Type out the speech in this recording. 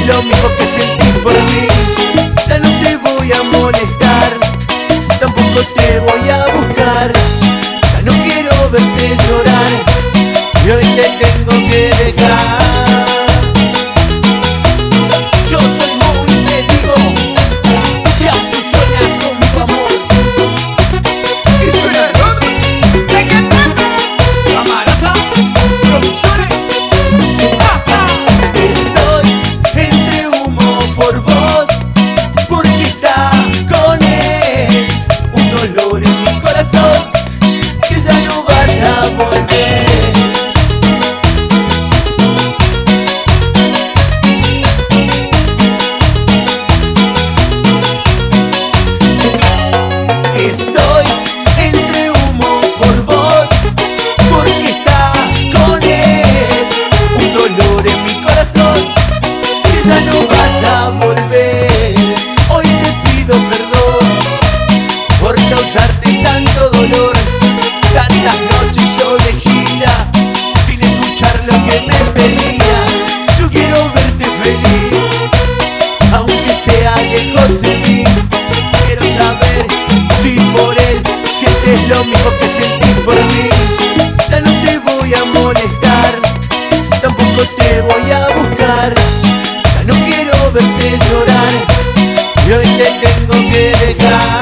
lo mismo que sentís por mí. Ya no te voy a molestar, tampoco te voy a buscar. Ya no quiero verte llorar y hoy te tengo que dejar. Yo soy Mo y te digo que aún tú sueñas con mi amor. Y suena rock, ¿de qué trata? Camaraza, producciones. Estoy entre humo por vos, porque estás con él. Un dolor en mi corazón que ya no vas a volver. Estoy entre humo por vos, porque estás con él. Un dolor en mi corazón que ya no vas a volver. Hoy te pido perdón por causarte tanto dolor. Tantas noches yo de gira sin escuchar lo que me pedía. Yo quiero verte feliz, aunque sea lejos de mí. Quiero saber si por él sientes lo mismo que sentís por mí. Ya no te voy a molestar, tampoco te voy a buscar. Ya no quiero verte llorar y hoy te tengo que dejar.